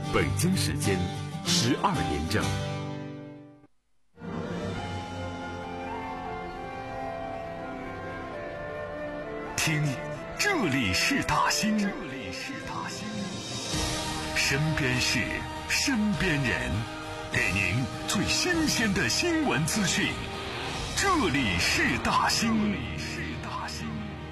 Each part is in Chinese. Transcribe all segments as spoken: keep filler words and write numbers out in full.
北京时间十二点整。听，这里是大兴，这里是大兴，身边事，身边人，给您最新鲜的新闻资讯。这里是大兴，这里是大兴。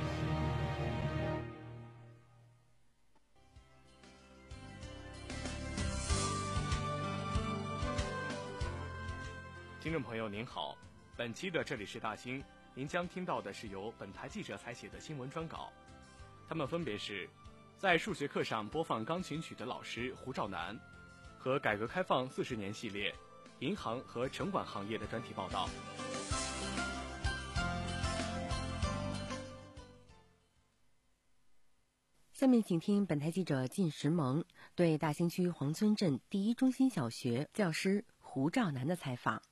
听众朋友您好，本期的这里是大兴，您将听到的是由本台记者采写的新闻专稿，他们分别是在数学课上播放钢琴曲的老师胡兆南，和改革开放四十年系列银行和城管行业的专题报道。 下面请听本台记者靳石萌对大兴区黄村镇第一中心小学教师胡兆南的采访。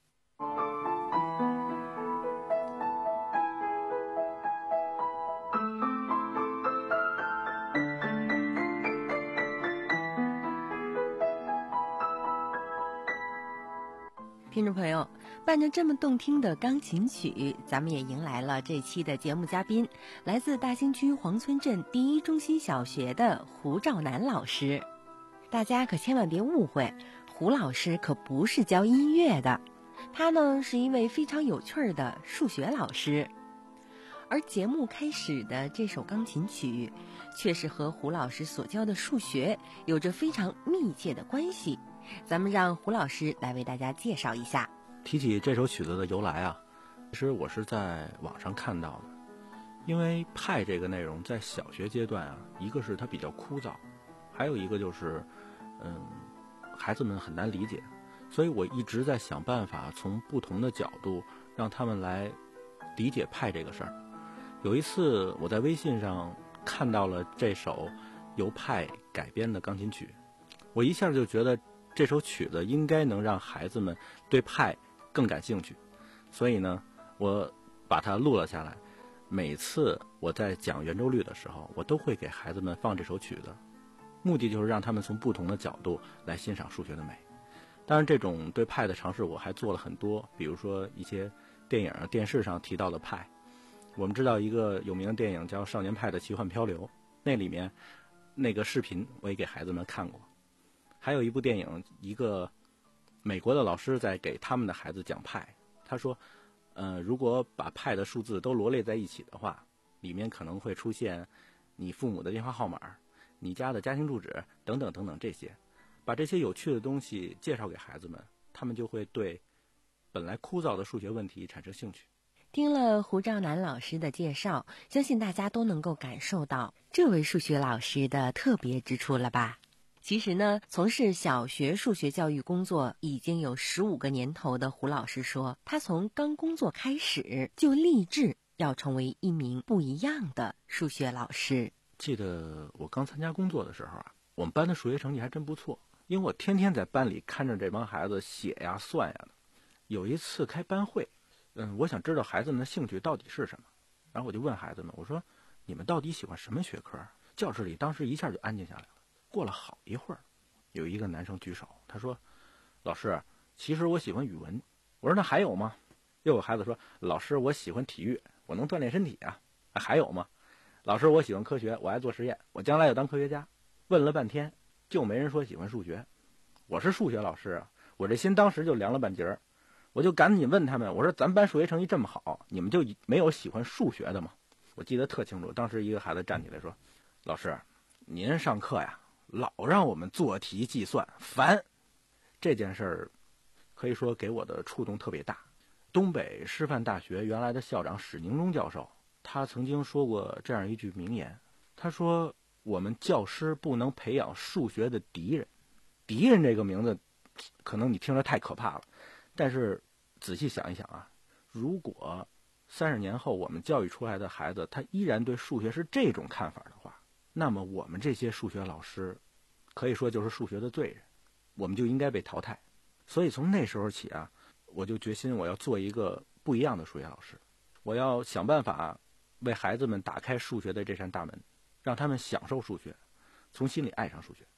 听众朋友，伴着这么动听的钢琴曲，咱们也迎来了这期的节目嘉宾，来自大兴区黄村镇第一中心小学的胡兆南老师。大家可千万别误会，胡老师可不是教音乐的，他呢是一位非常有趣的数学老师。而节目开始的这首钢琴曲，却是和胡老师所教的数学有着非常密切的关系。咱们让胡老师来为大家介绍一下。 提起这首曲子的由来啊，其实我是在网上看到的。因为派这个内容在小学阶段啊，一个是它比较枯燥，还有一个就是嗯，孩子们很难理解，所以我一直在想办法从不同的角度让他们来理解派这个事儿。有一次我在微信上看到了这首由派改编的钢琴曲，我一下就觉得这首曲子应该能让孩子们对派更感兴趣，所以呢，我把它录了下来。每次我在讲圆周率的时候，我都会给孩子们放这首曲子，目的就是让他们从不同的角度来欣赏数学的美。当然，这种对派的尝试我还做了很多，比如说一些电影、电视上提到的派。我们知道一个有名的电影叫《少年派的奇幻漂流》，那里面那个视频我也给孩子们看过。还有一部电影，一个美国的老师在给他们的孩子讲派，他说呃，如果把派的数字都罗列在一起的话，里面可能会出现你父母的电话号码、你家的家庭住址等等等等这些。把这些有趣的东西介绍给孩子们，他们就会对本来枯燥的数学问题产生兴趣。 听了胡兆南老师的介绍，相信大家都能够感受到这位数学老师的特别之处了吧？其实呢，从事小学数学教育工作已经有十五个年头的胡老师说，他从刚工作开始就立志要成为一名不一样的数学老师。 记得我刚参加工作的时候啊，我们班的数学成绩还真不错，因为我天天在班里看着这帮孩子写呀算呀的。有一次开班会，嗯，我想知道孩子们的兴趣到底是什么，然后我就问孩子们，我说你们到底喜欢什么学科？教室里当时一下就安静下来了。过了好一会儿，有一个男生举手，他说老师，其实我喜欢语文。我说那还有吗？又有孩子说老师，我喜欢体育，我能锻炼身体啊。还有吗？老师，我喜欢科学，我爱做实验，我将来要当科学家。问了半天就没人说喜欢数学。我是数学老师啊，我这心当时就凉了半截儿。我就赶紧问他们，我说咱班数学成绩这么好，你们就没有喜欢数学的吗？我记得特清楚，当时一个孩子站起来说，老师，您上课呀老让我们做题计算，烦。这件事儿可以说给我的触动特别大。东北师范大学原来的校长史宁忠教授，他曾经说过这样一句名言，他说我们教师不能培养数学的敌人。敌人这个名字可能你听着太可怕了，但是仔细想一想啊，如果三十年后我们教育出来的孩子他依然对数学是这种看法的话，那么我们这些数学老师可以说就是数学的罪人，我们就应该被淘汰。所以从那时候起啊，我就决心我要做一个不一样的数学老师，我要想办法为孩子们打开数学的这扇大门，让他们享受数学，从心里爱上数学。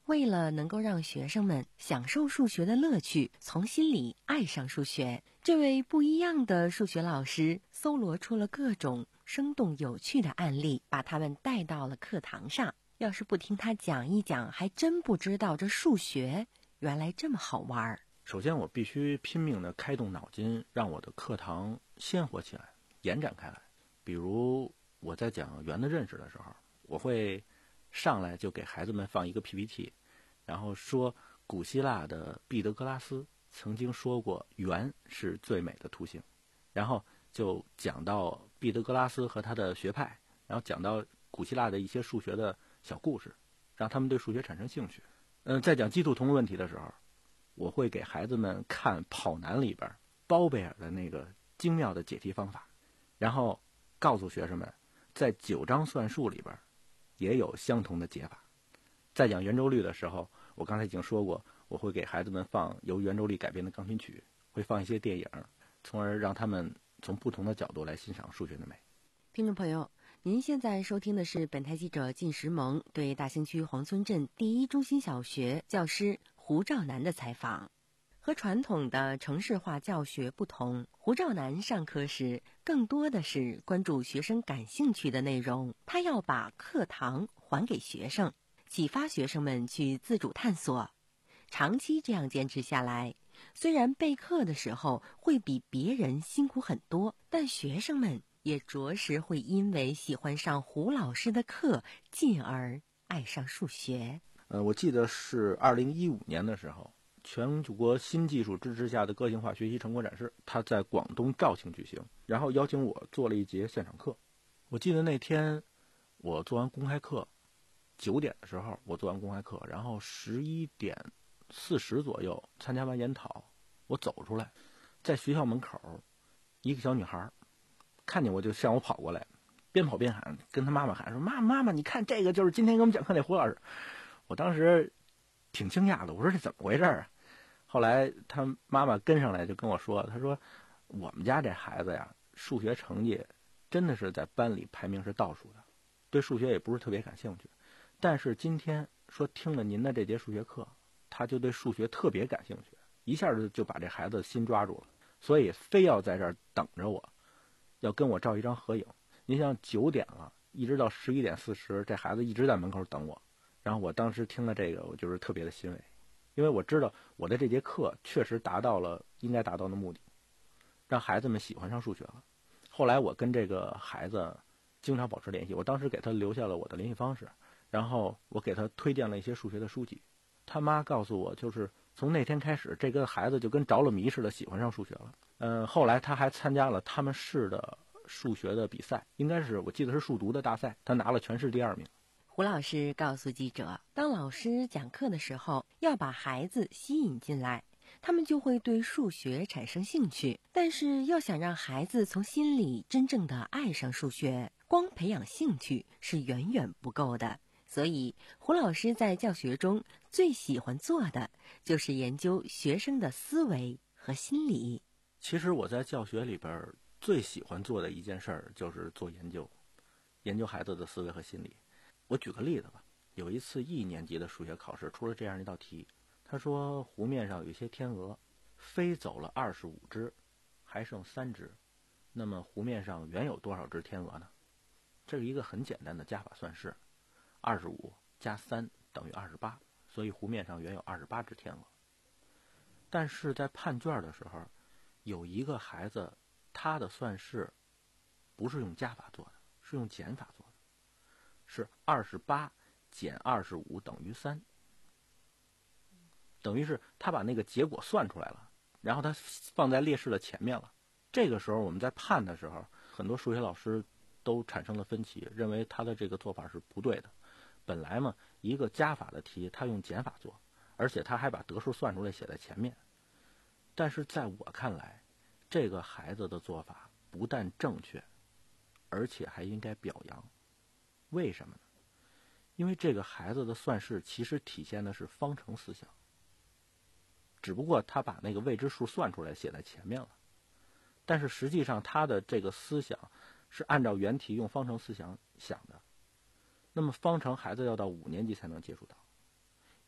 为了能够让学生们享受数学的乐趣，从心里爱上数学，这位不一样的数学老师搜罗出了各种生动有趣的案例，把他们带到了课堂上。要是不听他讲一讲，还真不知道这数学原来这么好玩。 首先我必须拼命地开动脑筋，让我的课堂鲜活起来，延展开来。比如我在讲圆的认识的时候，我会上来就给孩子们放一个 P P T， 然后说古希腊的毕德哥拉斯曾经说过圆是最美的图形，然后就讲到毕德哥拉斯和他的学派，然后讲到古希腊的一些数学的小故事，让他们对数学产生兴趣。嗯，在讲鸡兔同问题的时候，我会给孩子们看跑男里边包贝尔的那个精妙的解题方法，然后告诉学生们在九章算术里边也有相同的解法。在讲圆周率的时候，我刚才已经说过，我会给孩子们放由圆周率改编的钢琴曲，会放一些电影，从而让他们从不同的角度来欣赏数学的美。 听众朋友，您现在收听的是本台记者靳石萌对大兴区黄村镇第一中心小学教师胡兆南的采访。和传统的程式化教学不同，胡兆南上课时更多的是关注学生感兴趣的内容，他要把课堂还给学生，启发学生们去自主探索。长期这样坚持下来，虽然备课的时候会比别人辛苦很多，但学生们也着实会因为喜欢上胡老师的课，进而爱上数学。 呃，我记得是二零一五年的时候，全国新技术支持下的个性化学习成果展示，它在广东肇庆举行，然后邀请我做了一节现场课。我记得那天我做完公开课，九点的时候我做完公开课，然后十一点四十左右参加完研讨，我走出来，在学校门口，一个小女孩看见我就向我跑过来，边跑边喊，跟她妈妈喊说：“妈妈妈妈，你看这个就是今天给我们讲课那胡老师。”我当时挺惊讶的，我说这怎么回事啊？后来他妈妈跟上来就跟我说，他说我们家这孩子呀，数学成绩真的是在班里排名是倒数的，对数学也不是特别感兴趣，但是今天说听了您的这节数学课，他就对数学特别感兴趣，一下就就把这孩子心抓住了，所以非要在这儿等着我，要跟我照一张合影。您想九点了，一直到十一点四十，这孩子一直在门口等我。然后我当时听了这个，我就是特别的欣慰，因为我知道我的这节课确实达到了应该达到的目的，让孩子们喜欢上数学了。后来我跟这个孩子经常保持联系，我当时给他留下了我的联系方式，然后我给他推荐了一些数学的书籍。他妈告诉我，就是从那天开始，这个孩子就跟着了迷似的喜欢上数学了。嗯，后来他还参加了他们市的数学的比赛，应该是我记得是数独的大赛，他拿了全市第二名。 胡老师告诉记者，当老师讲课的时候，要把孩子吸引进来，他们就会对数学产生兴趣。但是要想让孩子从心里真正的爱上数学，光培养兴趣是远远不够的。所以胡老师在教学中最喜欢做的就是研究学生的思维和心理。 其实我在教学里边最喜欢做的一件事儿就是做研究，研究孩子的思维和心理。我举个例子吧，有一次一年级的数学考试出了这样一道题，他说湖面上有一些天鹅，飞走了二十五只，还剩三只，那么湖面上原有多少只天鹅呢？这是一个很简单的加法算式，二十五加三等于二十八，所以湖面上原有二十八只天鹅。但是在判卷的时候，有一个孩子他的算式不是用加法做的，是用减法做的，是二十八减二十五等于三，等于是他把那个结果算出来了，然后他放在列式的前面了。这个时候我们在判的时候，很多数学老师都产生了分歧，认为他的这个做法是不对的。本来嘛，一个加法的题他用减法做，而且他还把得数算出来写在前面。但是在我看来，这个孩子的做法不但正确，而且还应该表扬。为什么呢？因为这个孩子的算式其实体现的是方程思想，只不过他把那个未知数算出来写在前面了，但是实际上他的这个思想是按照原题用方程思想想的。那么方程孩子要到五年级才能接触到，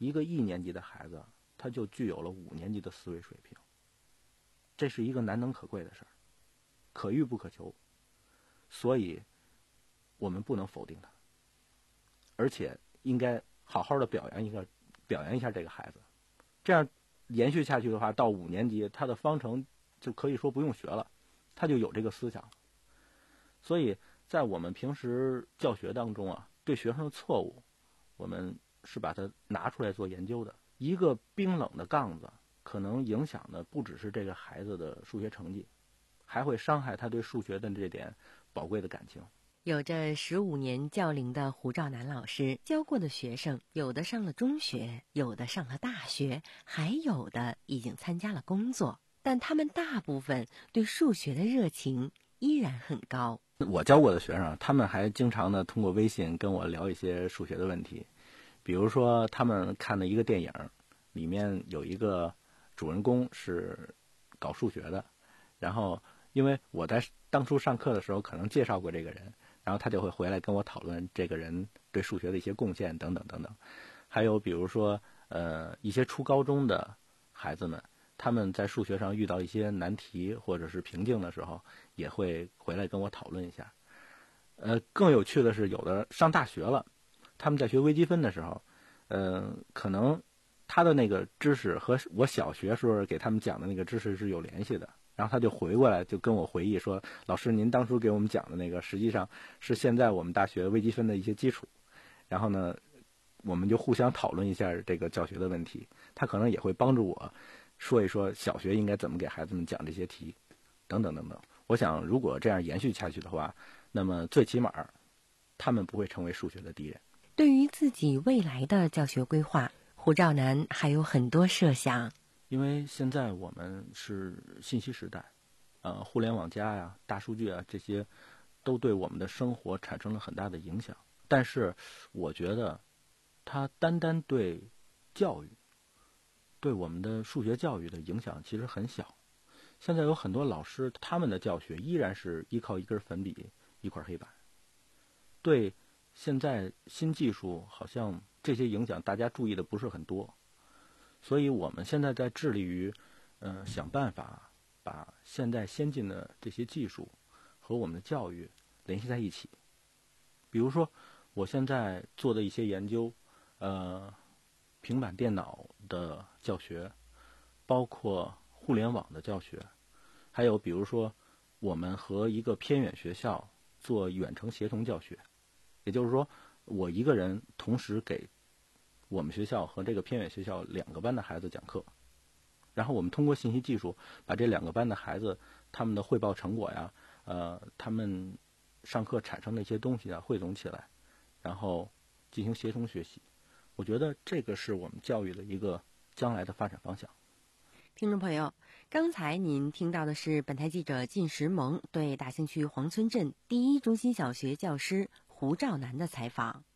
一个一年级的孩子他就具有了五年级的思维水平，这是一个难能可贵的事儿，可遇不可求，所以我们不能否定他，而且应该好好的表扬一个表扬一下这个孩子。这样延续下去的话，到五年级他的方程就可以说不用学了，他就有这个思想了。所以在我们平时教学当中啊，对学生的错误我们是把它拿出来做研究的。一个冰冷的杠子可能影响的不只是这个孩子的数学成绩，还会伤害他对数学的这点宝贵的感情。 有着十五年教龄的胡兆南老师教过的学生，有的上了中学，有的上了大学，还有的已经参加了工作，但他们大部分对数学的热情依然很高。 我教过的学生，他们还经常的通过微信跟我聊一些数学的问题，比如说他们看的一个电影，里面有一个主人公是搞数学的，然后因为我在当初上课的时候可能介绍过这个人，然后他就会回来跟我讨论这个人对数学的一些贡献等等等等。还有比如说呃一些初高中的孩子们，他们在数学上遇到一些难题或者是瓶颈的时候，也会回来跟我讨论一下。呃更有趣的是，有的上大学了，他们在学微积分的时候，呃可能他的那个知识和我小学时候给他们讲的那个知识是有联系的，然后他就回过来就跟我回忆说，老师您当初给我们讲的那个实际上是现在我们大学微积分的一些基础，然后呢我们就互相讨论一下这个教学的问题，他可能也会帮助我说一说小学应该怎么给孩子们讲这些题等等等等。我想如果这样延续下去的话，那么最起码他们不会成为数学的敌人。 对于自己未来的教学规划，胡兆南还有很多设想。 因为现在我们是信息时代，呃，互联网加呀、大数据啊，这些都对我们的生活产生了很大的影响。但是我觉得它单单对教育，对我们的数学教育的影响其实很小。现在有很多老师，他们的教学依然是依靠一根粉笔、一块黑板，对现在新技术好像这些影响大家注意的不是很多。所以我们现在在致力于呃想办法把现在先进的这些技术和我们的教育联系在一起。比如说我现在做的一些研究，呃平板电脑的教学，包括互联网的教学，还有比如说我们和一个偏远学校做远程协同教学，也就是说我一个人同时给我们学校和这个偏远学校两个班的孩子讲课，然后我们通过信息技术把这两个班的孩子他们的汇报成果呀，呃，他们上课产生的一些东西啊汇总起来，然后进行协同学习。我觉得这个是我们教育的一个将来的发展方向。 听众朋友，刚才您听到的是本台记者靳石萌对大兴区黄村镇第一中心小学教师胡兆南的采访。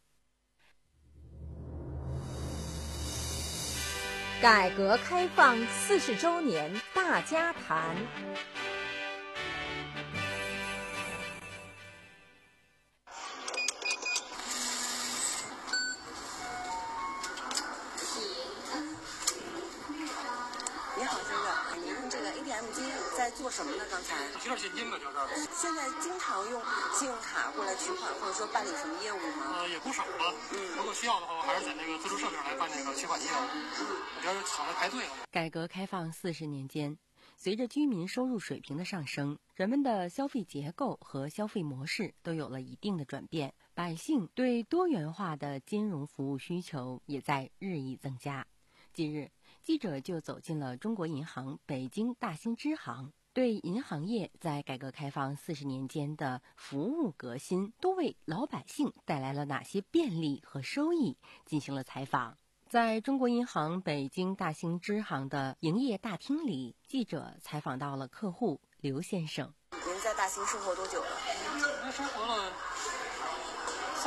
改革开放四十周年大家谈。 你好，先生，您用这个 A T M 机在做什么呢？刚才提点现金吧，就是。 现在经常用信用卡过来取款，或者说办理什么业务吗？ 呃，也不少吧。嗯，如果需要的话，我还是在那个自助设施上来办那个取款业务。嗯，我这省得排队了。 改革开放四十年间，随着居民收入水平的上升，人们的消费结构和消费模式都有了一定的转变，百姓对多元化的金融服务需求也在日益增加。近日，记者就走进了中国银行北京大兴支行，对银行业在改革开放四十年间的服务革新都为老百姓带来了哪些便利和收益进行了采访。在中国银行北京大兴支行的营业大厅里，记者采访到了客户刘先生。 您在大兴生活多久了？ 我生活了三十多年，我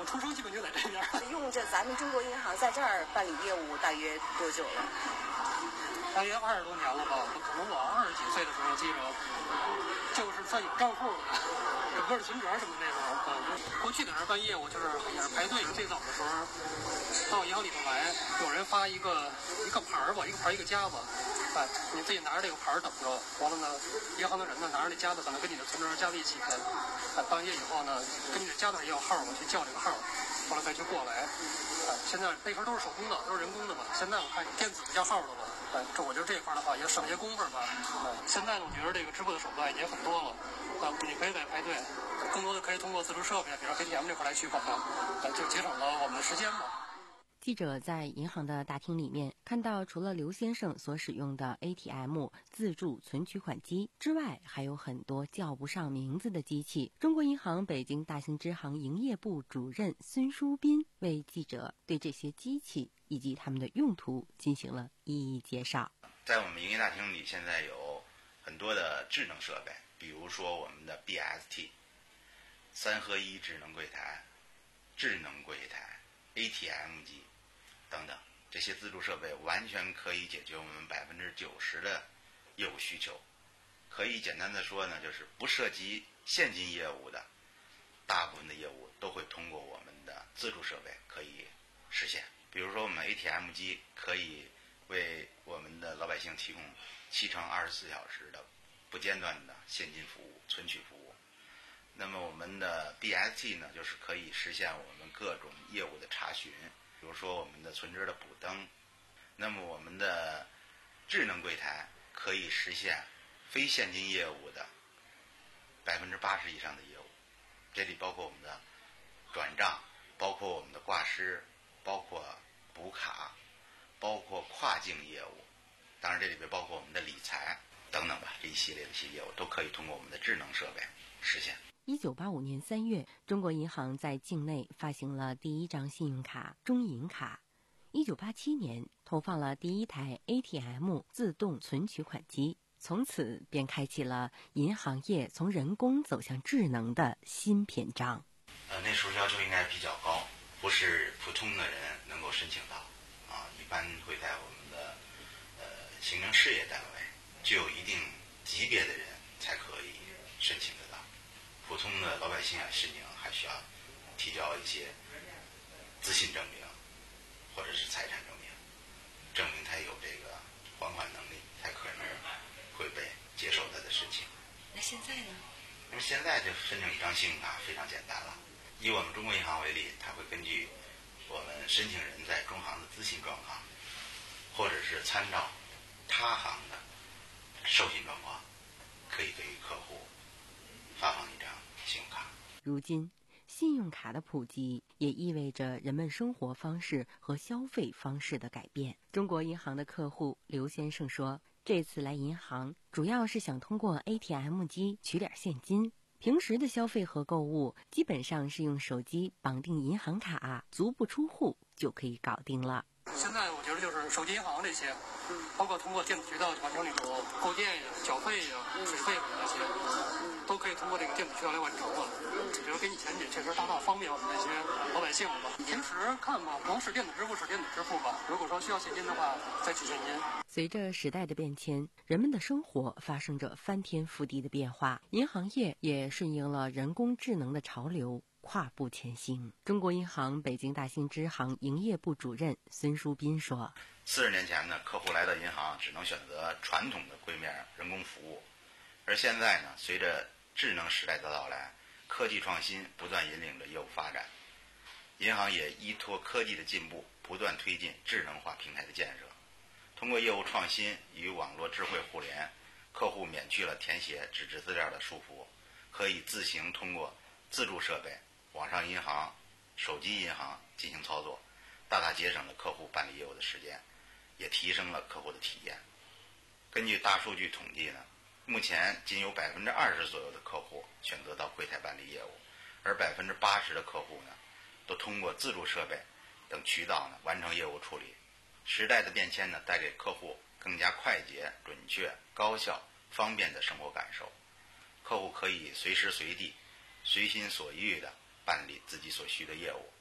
出生基本就在这边。 用着咱们中国银行在这儿办理业务大约多久了？ 大约二十多年了吧，可能我二十几岁的时候记着，就是算有账户的，整个的存折什么那时候。嗯，过去在那儿办业务就是也是排队，最早的时候到银行里头来，有人发一个一个牌儿吧，一个牌儿一个夹子，哎，你自己拿着这个牌儿等着，完了呢，银行的人呢拿着那夹子可能跟你的存折夹在一起的，哎，办业以后呢，跟你的夹子也有号嘛，去叫这个号，完了再去过来。哎，现在那时候都是手工的，都是人工的嘛，现在我看电子叫号的了。哎，这我觉得这一块的话也省些功夫吧。哎，现在呢，我觉得这个支付的手段也很多了。啊，你可以在排队，更多的可以通过自助设备，比如 A T M 这块来取款，呃，就节省了我们的时间吧。 记者在银行的大厅里面看到，除了刘先生所使用的 A T M 自助存取款机之外，还有很多叫不上名字的机器。中国银行北京大兴支行营业部主任孙书斌为记者对这些机器以及它们的用途进行了一一介绍。 在我们营业大厅里，现在有很多的智能设备，比如说我们的 B S T 三合一智能柜台、智能柜台、A T M 机等等，这些自助设备完全可以解决我们百分之九十的业务需求。可以简单的说呢，就是不涉及现金业务的大部分的业务都会通过我们的自助设备可以实现。比如说我们 A T M 机可以为我们的老百姓提供七乘二十四小时的不间断的现金服务、存取服务。那么我们的 B S T 呢，就是可以实现我们各种业务的查询，比如说我们的存折的补登。那么我们的智能柜台可以实现非现金业务的百分之八十以上的业务，这里包括我们的转账，包括我们的挂失，包括补卡，包括跨境业务，当然这里边包括我们的理财等等吧，这一系列的一些业务都可以通过我们的智能设备实现。 一九八五年三月，中国银行在境内发行了第一张信用卡中银卡。一九八七年，投放了第一台 A T M 自动存取款机，从此便开启了银行业从人工走向智能的新篇章。 呃，那时候要求应该比较高，不是普通的人能够申请到啊，一般会在我们的呃行政事业单位具有一定级别的人才可以申请得到。普通的老百姓啊，申请还需要提交一些资信证明或者是财产证明，证明他有这个还款能力，才可能会被接受他的申请。 那现在呢？ 那么现在就申请一张信用卡非常简单了。以我们中国银行为例，它会根据我们申请人在中行的资信状况，或者是参照他行的授信状况，可以给予客户发放一张信用卡。 如今，信用卡的普及也意味着人们生活方式和消费方式的改变。中国银行的客户刘先生说，这次来银行主要是想通过 A T M 机取点现金，平时的消费和购物基本上是用手机绑定银行卡，足不出户就可以搞定了。 现在我觉得就是手机银行这些，包括通过电子渠道完成这种购电呀、缴费呀、水费什么这些，都可以通过这个电子渠道来完成了。比如跟以前也确实大大方便我们这些老百姓了吧。平时看吧，能使电子支付使电子支付吧，如果说需要现金的话，再取现金。 随着时代的变迁，人们的生活发生着翻天覆地的变化，银行业也顺应了人工智能的潮流，跨步前行。中国银行北京大兴支行营业部主任孙书斌说， 四十年前呢，客户来到银行只能选择传统的柜面人工服务，而现在呢，随着智能时代的到来，科技创新不断引领着业务发展，银行也依托科技的进步，不断推进智能化平台的建设。通过业务创新与网络智慧互联，客户免去了填写纸质资料的束缚，可以自行通过自助设备、网上银行、手机银行进行操作，大大节省了客户办理业务的时间，也提升了客户的体验。根据大数据统计呢，目前仅有百分之二十左右的客户选择到柜台办理业务，而百分之八十的客户呢，都通过自助设备等渠道呢完成业务处理。时代的变迁呢，带给客户更加快捷、准确、高效、方便的生活感受。客户可以随时随地、随心所欲地办理自己所需的业务，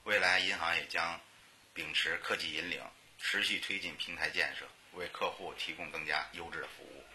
未来银行也将秉持科技引领，持续推进平台建设，为客户提供更加优质的服务。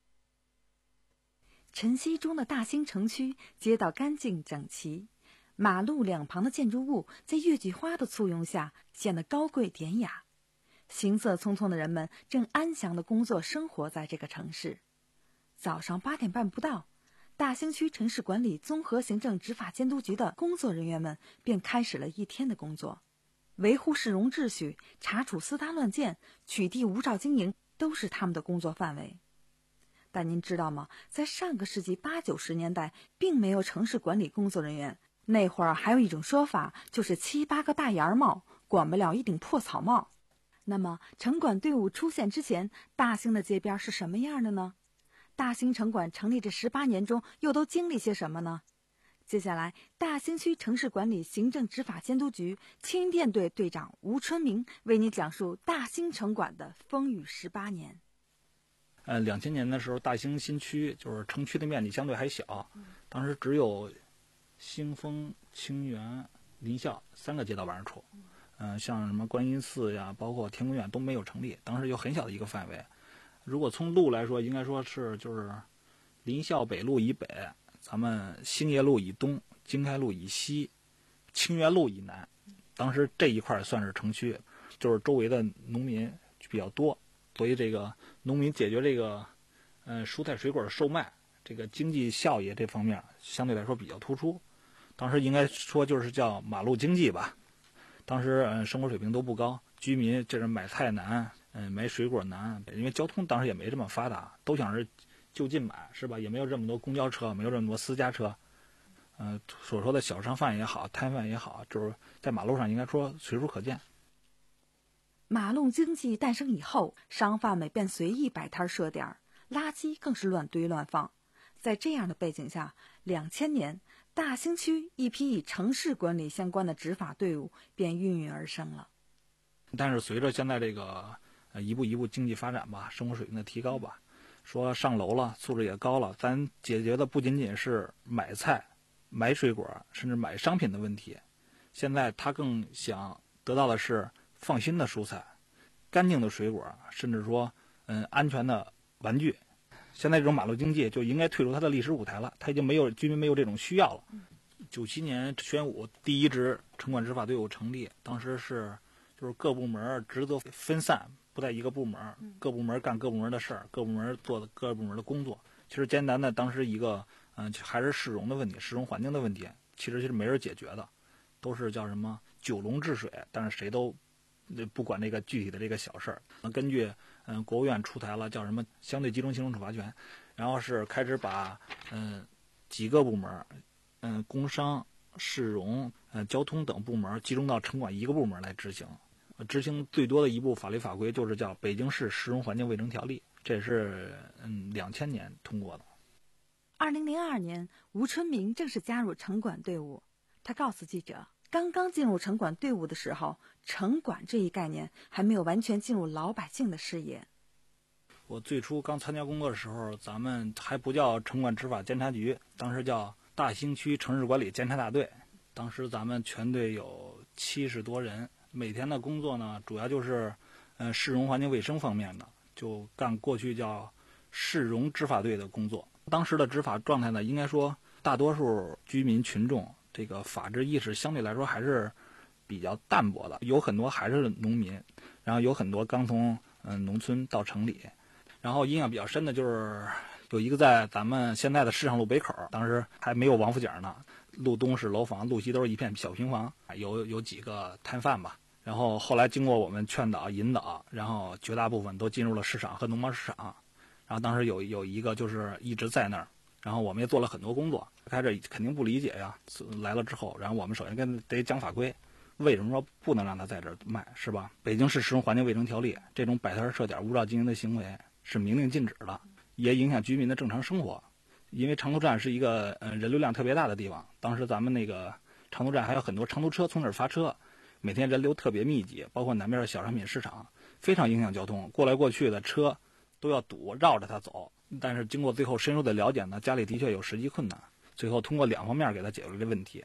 晨曦中的大兴城区街道干净整齐，马路两旁的建筑物在月季花的簇拥下显得高贵典雅。行色匆匆的人们正安详地工作生活在这个城市。早上八点半不到，大兴区城市管理综合行政执法监督局的工作人员们便开始了一天的工作，维护市容秩序、查处私搭乱建、取缔无照经营都是他们的工作范围。但您知道吗？在上个世纪八九十年代，并没有城市管理工作人员。那会儿还有一种说法，就是七八个大檐帽管不了一顶破草帽。那么城管队伍出现之前，大兴的街边是什么样的呢？大兴城管成立这十八年中又都经历些什么呢？接下来，大兴区城市管理行政执法监督局青云店队队长吴春明为你讲述大兴城管的风雨十八年。 呃，两千年的时候，大兴新区就是城区的面积相对还小，当时只有兴丰、清源、临校三个街道办事处。嗯、呃，像什么观音寺呀，包括天宫院都没有成立，当时有很小的一个范围。如果从路来说，应该说是就是临校北路以北，咱们兴业路以东，经开路以西，清源路以南。当时这一块算是城区，就是周围的农民比较多，所以这个农民解决这个呃蔬菜水果的售卖，这个经济效益这方面相对来说比较突出。当时应该说就是叫马路经济吧。当时呃生活水平都不高，居民这是买菜难，嗯、呃、买水果难，因为交通当时也没这么发达，都想是就近买，是吧？也没有这么多公交车，没有这么多私家车。呃，所说的小商贩也好，摊贩也好，就是在马路上应该说随处可见。 马路经济诞生以后，商贩们便随意摆摊设点，垃圾更是乱堆乱放。在这样的背景下，两千年，大兴区一批与城市管理相关的执法队伍便孕育而生了。 但是随着现在这个呃一步一步经济发展吧，生活水平的提高吧，说上楼了，素质也高了，咱解决的不仅仅是买菜、买水果，甚至买商品的问题。现在他更想得到的是放心的蔬菜、干净的水果，甚至说嗯安全的玩具。现在这种马路经济就应该退出它的历史舞台了，它已经没有居民没有这种需要了。九七年宣武第一支城管执法队伍成立，当时是就是各部门职责分散，不在一个部门，各部门干各部门的事儿，各部门做各部门的工作。其实艰难的当时一个嗯还是市容的问题，市容环境的问题，其实是没人解决的，都是叫什么九龙治水，但是谁都不管这个具体的这个小事儿。根据嗯国务院出台了叫什么相对集中行政处罚权，然后是开始把嗯几个部门，嗯工商、市容、嗯交通等部门集中到城管一个部门来执行。执行最多的一部法律法规就是叫《北京市市容环境卫生条例》，这也是嗯两千年通过的。 二零零二年，吴春明正式加入城管队伍。他告诉记者，刚刚进入城管队伍的时候，城管这一概念还没有完全进入老百姓的视野。 我最初刚参加工作的时候，咱们还不叫城管执法监察局，当时叫大兴区城市管理监察大队。当时咱们全队有七十多人，每天的工作呢，主要就是呃市容环境卫生方面的，就干过去叫市容执法队的工作。当时的执法状态呢，应该说大多数居民群众这个法治意识相对来说还是比较淡薄的，有很多还是农民，然后有很多刚从嗯、呃、农村到城里。然后印象比较深的就是有一个在咱们现在的市场路北口，当时还没有王府井呢，路东是楼房，路西都是一片小平房，有有几个摊贩吧。然后后来经过我们劝导引导，然后绝大部分都进入了市场和农贸市场。然后当时有有一个就是一直在那儿，然后我们也做了很多工作。开始肯定不理解呀，来了之后，然后我们首先跟得讲法规，为什么说不能让他在这儿卖，是吧？北京市市容环境卫生条例这种摆摊设点无照经营的行为是明令禁止的，也影响居民的正常生活。因为长途站是一个呃人流量特别大的地方，当时咱们那个长途站还有很多长途车从那儿发车，每天人流特别密集，包括南边的小商品市场，非常影响交通，过来过去的车都要堵，绕着它走。但是经过最后深入的了解呢，家里的确有实际困难，最后通过两方面给他解决这问题。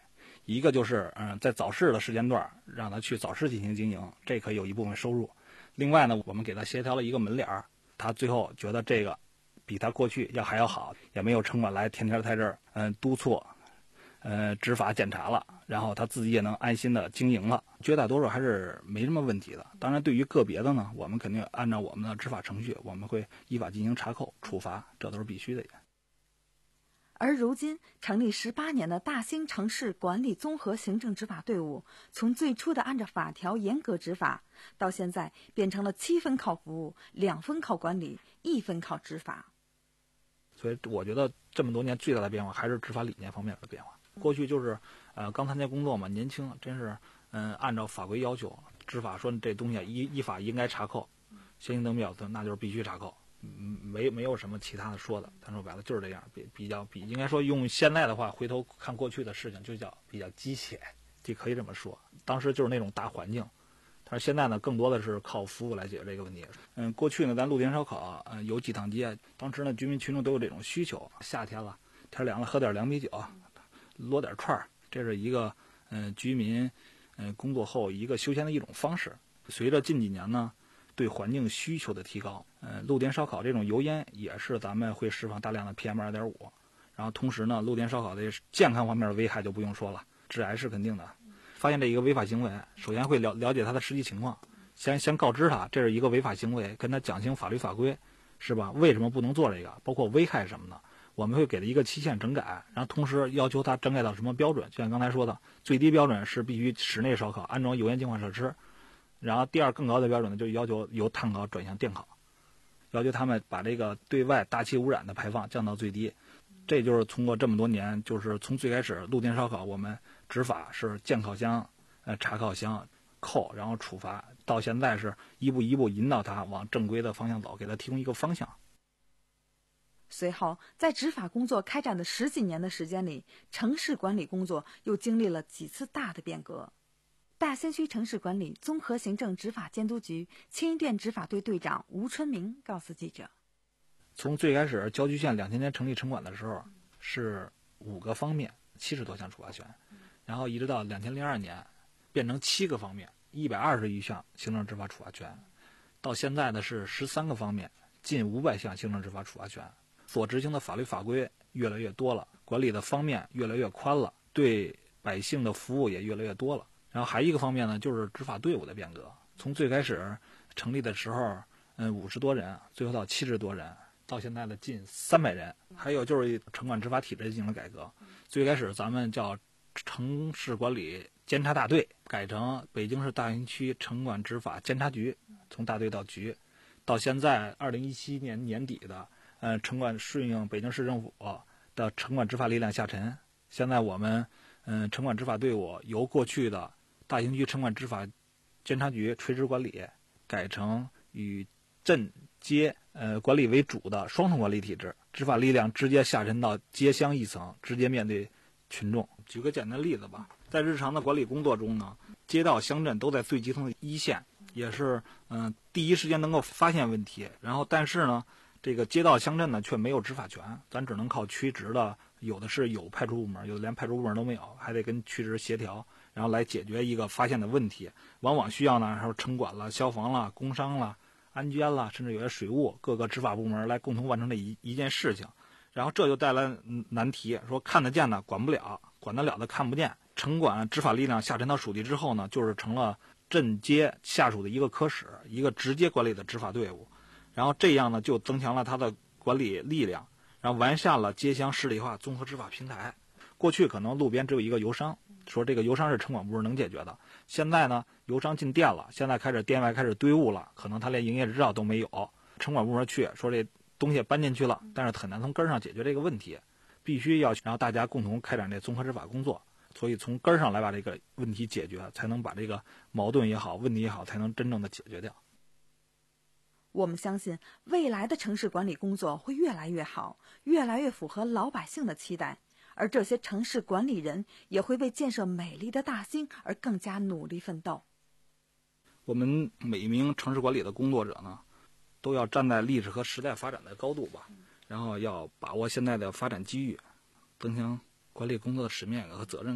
一个就是嗯，在早市的时间段让他去早市进行经营，这可以有一部分收入。另外呢，我们给他协调了一个门脸儿，他最后觉得这个比他过去要还要好，也没有城管来天天在这儿嗯督促，呃执法检查了，然后他自己也能安心的经营了。绝大多数还是没什么问题的。当然，对于个别的呢，我们肯定按照我们的执法程序，我们会依法进行查扣处罚，这都是必须的。 而如今成立十八年的大兴城市管理综合行政执法队伍，从最初的按照法条严格执法，到现在变成了七分靠服务，两分靠管理，一分靠执法。 所以我觉得这么多年最大的变化还是执法理念方面的变化。过去就是呃刚参加工作嘛，年轻，真是嗯、呃、按照法规要求执法，说这东西依依法应该查扣，先行灯标的那就是必须查扣。嗯，没没有什么其他的说的，他说白了就是这样，比比较比应该说用现在的话，回头看过去的事情就叫比较鸡血，就可以这么说。当时就是那种大环境，但是现在呢，更多的是靠服务来解决这个问题。嗯，过去呢，咱路边烧烤，嗯，有几趟街，当时呢，居民群众都有这种需求，夏天了，天凉了，喝点凉啤酒，摞点串儿，这是一个嗯居民嗯工作后一个休闲的一种方式。随着近几年呢，对环境需求的提高，呃，路边烧烤这种油烟也是咱们会释放大量的 P M 二点五， 然后同时呢，路边烧烤的健康方面的危害就不用说了，致癌是肯定的。发现这一个违法行为，首先会了了解他的实际情况，先先告知他这是一个违法行为，跟他讲清法律法规，是吧？为什么不能做这个？包括危害什么的，我们会给他一个期限整改，然后同时要求他整改到什么标准？就像刚才说的，最低标准是必须室内烧烤安装油烟净化设施。然后第二更高的标准呢，就要求由碳烤转向电烤，要求他们把这个对外大气污染的排放降到最低。这就是通过这么多年，就是从最开始路边烧烤我们执法是建烤箱、呃查烤箱、扣，然后处罚，到现在是一步一步引导他往正规的方向走，给他提供一个方向。 随后，在执法工作开展的十几年的时间里，城市管理工作又经历了几次大的变革。大兴区城市管理综合行政执法监督局青衣店执法队队长吴春明告诉记者， 从最开始郊区县两千年成立城管的时候是五个方面七十多项处罚权，然后一直到两千零二年变成七个方面一百二十余项行政执法处罚权，到现在呢是十三个方面近五百项行政执法处罚权，所执行的法律法规越来越多了，管理的方面越来越宽了，对百姓的服务也越来越多了。然后还一个方面呢，就是执法队伍的变革。从最开始成立的时候，嗯，五十多人，最后到七十多人，到现在的近三百人。还有就是城管执法体制进行了改革。最开始咱们叫城市管理监察大队，改成北京市大兴区城管执法监察局，从大队到局。到现在二零一七年年底的，呃，城管顺应北京市政府的城管执法力量下沉。现在我们，嗯，城管执法队伍由过去的大兴区城管执法监察局垂直管理，改成以镇街呃管理为主的双重管理体制，执法力量直接下沉到街乡一层，直接面对群众。举个简单例子吧，在日常的管理工作中呢，街道乡镇都在最基层的一线，也是嗯、呃、第一时间能够发现问题。然后但是呢，这个街道乡镇呢却没有执法权，咱只能靠区直的，有的是有派出部门，有的连派出部门都没有，还得跟区直协调，然后来解决一个发现的问题。往往需要呢，还有城管了、消防了、工商了、安监了，甚至有些水务各个执法部门来共同完成这一一件事情。然后这就带来难题，说看得见的管不了，管得了的看不见。城管执法力量下沉到属地之后呢，就是成了镇街下属的一个科室，一个直接管理的执法队伍。然后这样呢，就增强了它的管理力量，然后完善了街乡市里化综合执法平台。过去可能路边只有一个油商，说这个油商是城管部门能解决的。现在呢，油商进店了，现在开始店外开始堆物了，可能他连营业执照都没有，城管部门去说这东西搬进去了，但是很难从根上解决这个问题，必须要让大家共同开展这综合执法工作。所以从根上来把这个问题解决，才能把这个矛盾也好，问题也好，才能真正的解决掉。 我们相信未来的城市管理工作会越来越好，越来越符合老百姓的期待，而这些城市管理人也会为建设美丽的大兴而更加努力奋斗。 我们每一名城市管理的工作者呢，都要站在历史和时代发展的高度吧，然后要把握现在的发展机遇，增强管理工作的使命感和责任感，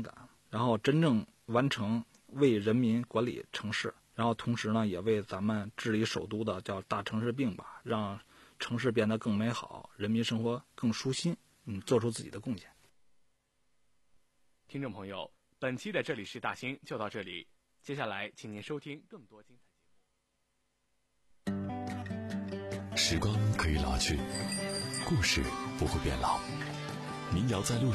然后真正完成为人民管理城市，然后同时呢，也为咱们治理首都的叫大城市病吧，让城市变得更美好，人民生活更舒心，嗯，做出自己的贡献。 听众朋友，本期的这里是大兴就到这里，接下来请您收听更多精彩节目。 时光可以老去，故事不会变老。民谣在路上。